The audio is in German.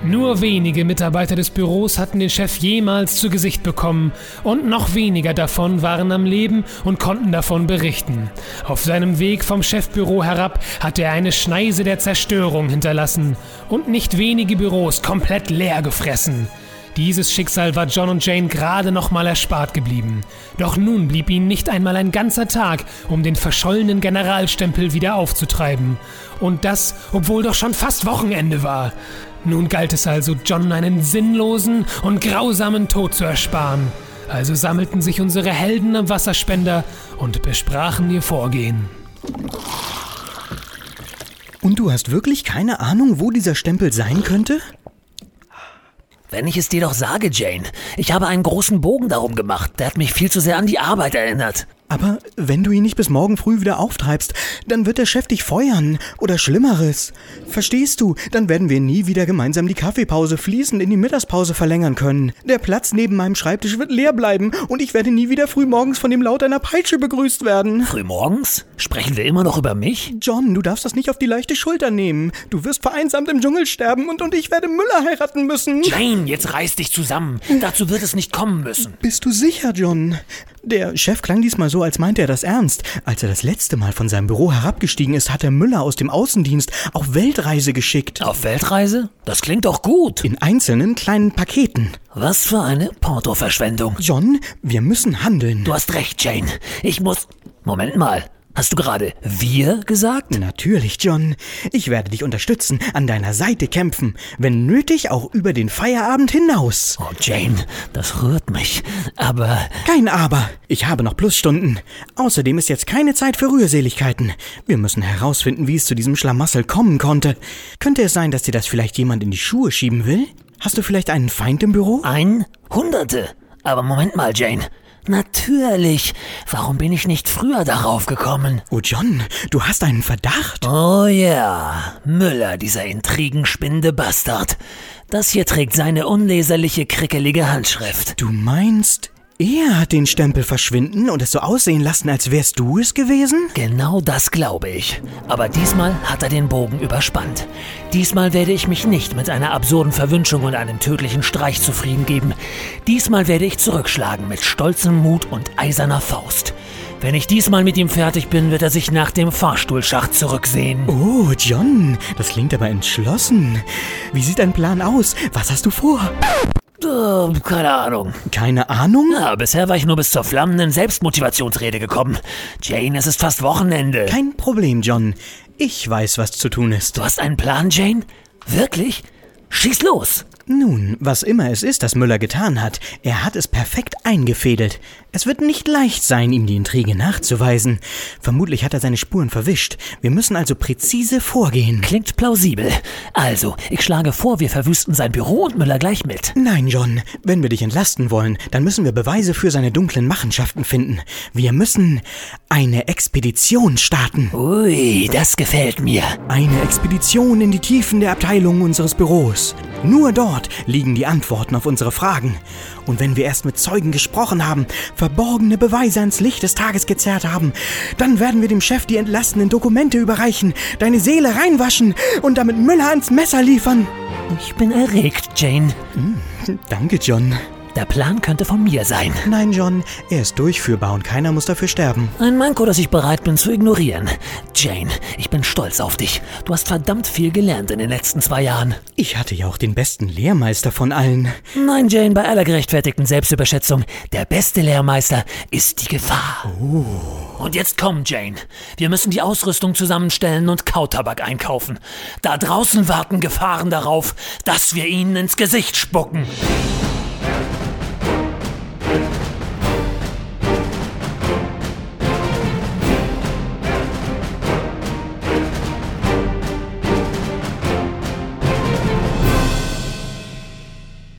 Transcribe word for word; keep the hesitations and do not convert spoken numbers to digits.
Nur wenige Mitarbeiter des Büros hatten den Chef jemals zu Gesicht bekommen und noch weniger davon waren am Leben und konnten davon berichten. Auf seinem Weg vom Chefbüro herab hatte er eine Schneise der Zerstörung hinterlassen und nicht wenige Büros komplett leer gefressen. Dieses Schicksal war John und Jane gerade noch mal erspart geblieben. Doch nun blieb ihnen nicht einmal ein ganzer Tag, um den verschollenen Generalstempel wieder aufzutreiben. Und das, obwohl doch schon fast Wochenende war. Nun galt es also, John einen sinnlosen und grausamen Tod zu ersparen. Also sammelten sich unsere Helden am Wasserspender und besprachen ihr Vorgehen. Und du hast wirklich keine Ahnung, wo dieser Stempel sein könnte? Wenn ich es dir doch sage, Jane. Ich habe einen großen Bogen darum gemacht. Der hat mich viel zu sehr an die Arbeit erinnert. Aber wenn du ihn nicht bis morgen früh wieder auftreibst, dann wird der Chef dich feuern oder Schlimmeres. Verstehst du? Dann werden wir nie wieder gemeinsam die Kaffeepause fließend in die Mittagspause verlängern können. Der Platz neben meinem Schreibtisch wird leer bleiben und ich werde nie wieder frühmorgens von dem Laut einer Peitsche begrüßt werden. Frühmorgens? Sprechen wir immer noch über mich? John, du darfst das nicht auf die leichte Schulter nehmen. Du wirst vereinsamt im Dschungel sterben und, und ich werde Müller heiraten müssen. Jane, jetzt reiß dich zusammen. Dazu wird es nicht kommen müssen. Bist du sicher, John? Der Chef klang diesmal so, als meinte er das ernst. Als er das letzte Mal von seinem Büro herabgestiegen ist, hat er Müller aus dem Außendienst auf Weltreise geschickt. Auf Weltreise? Das klingt doch gut. In einzelnen kleinen Paketen. Was für eine Portoverschwendung. John, wir müssen handeln. Du hast recht, Jane. Ich muss... Moment mal. Hast du gerade wir gesagt? Natürlich, John. Ich werde dich unterstützen, an deiner Seite kämpfen. Wenn nötig, auch über den Feierabend hinaus. Oh, Jane, das rührt mich. Aber... Kein Aber. Ich habe noch Plusstunden. Außerdem ist jetzt keine Zeit für Rührseligkeiten. Wir müssen herausfinden, wie es zu diesem Schlamassel kommen konnte. Könnte es sein, dass dir das vielleicht jemand in die Schuhe schieben will? Hast du vielleicht einen Feind im Büro? Ein? Hunderte. Aber Moment mal, Jane. Natürlich. Warum bin ich nicht früher darauf gekommen? Oh John, du hast einen Verdacht? Oh ja, Müller, dieser intrigenspinnende Bastard. Das hier trägt seine unleserliche, krickelige Handschrift. Du meinst, er hat den Stempel verschwinden und es so aussehen lassen, als wärst du es gewesen? Genau das glaube ich. Aber diesmal hat er den Bogen überspannt. Diesmal werde ich mich nicht mit einer absurden Verwünschung und einem tödlichen Streich zufrieden geben. Diesmal werde ich zurückschlagen mit stolzem Mut und eiserner Faust. Wenn ich diesmal mit ihm fertig bin, wird er sich nach dem Fahrstuhlschacht zurücksehen. Oh, John, das klingt aber entschlossen. Wie sieht dein Plan aus? Was hast du vor? Uh, keine Ahnung. Keine Ahnung? Ja, bisher war ich nur bis zur flammenden Selbstmotivationsrede gekommen. Jane, es ist fast Wochenende. Kein Problem, John. Ich weiß, was zu tun ist. Du hast einen Plan, Jane? Wirklich? Schieß los! Nun, was immer es ist, das Müller getan hat, er hat es perfekt eingefädelt. Es wird nicht leicht sein, ihm die Intrige nachzuweisen. Vermutlich hat er seine Spuren verwischt. Wir müssen also präzise vorgehen. Klingt plausibel. Also, ich schlage vor, wir verwüsten sein Büro und Müller gleich mit. Nein, John. Wenn wir dich entlasten wollen, dann müssen wir Beweise für seine dunklen Machenschaften finden. Wir müssen eine Expedition starten. Ui, das gefällt mir. Eine Expedition in die Tiefen der Abteilung unseres Büros. Nur dort liegen die Antworten auf unsere Fragen. Und wenn wir erst mit Zeugen gesprochen haben, verborgene Beweise ans Licht des Tages gezerrt haben, dann werden wir dem Chef die entlastenden Dokumente überreichen, deine Seele reinwaschen und damit Müller ans Messer liefern. Ich bin erregt, Jane. Hm, danke, John. Der Plan könnte von mir sein. Nein, John, er ist durchführbar und keiner muss dafür sterben. Ein Manko, das ich bereit bin zu ignorieren. Jane, ich bin stolz auf dich. Du hast verdammt viel gelernt in den letzten zwei Jahren. Ich hatte ja auch den besten Lehrmeister von allen. Nein, Jane, bei aller gerechtfertigten Selbstüberschätzung. Der beste Lehrmeister ist die Gefahr. Oh. Und jetzt komm, Jane. Wir müssen die Ausrüstung zusammenstellen und Kautabak einkaufen. Da draußen warten Gefahren darauf, dass wir ihnen ins Gesicht spucken.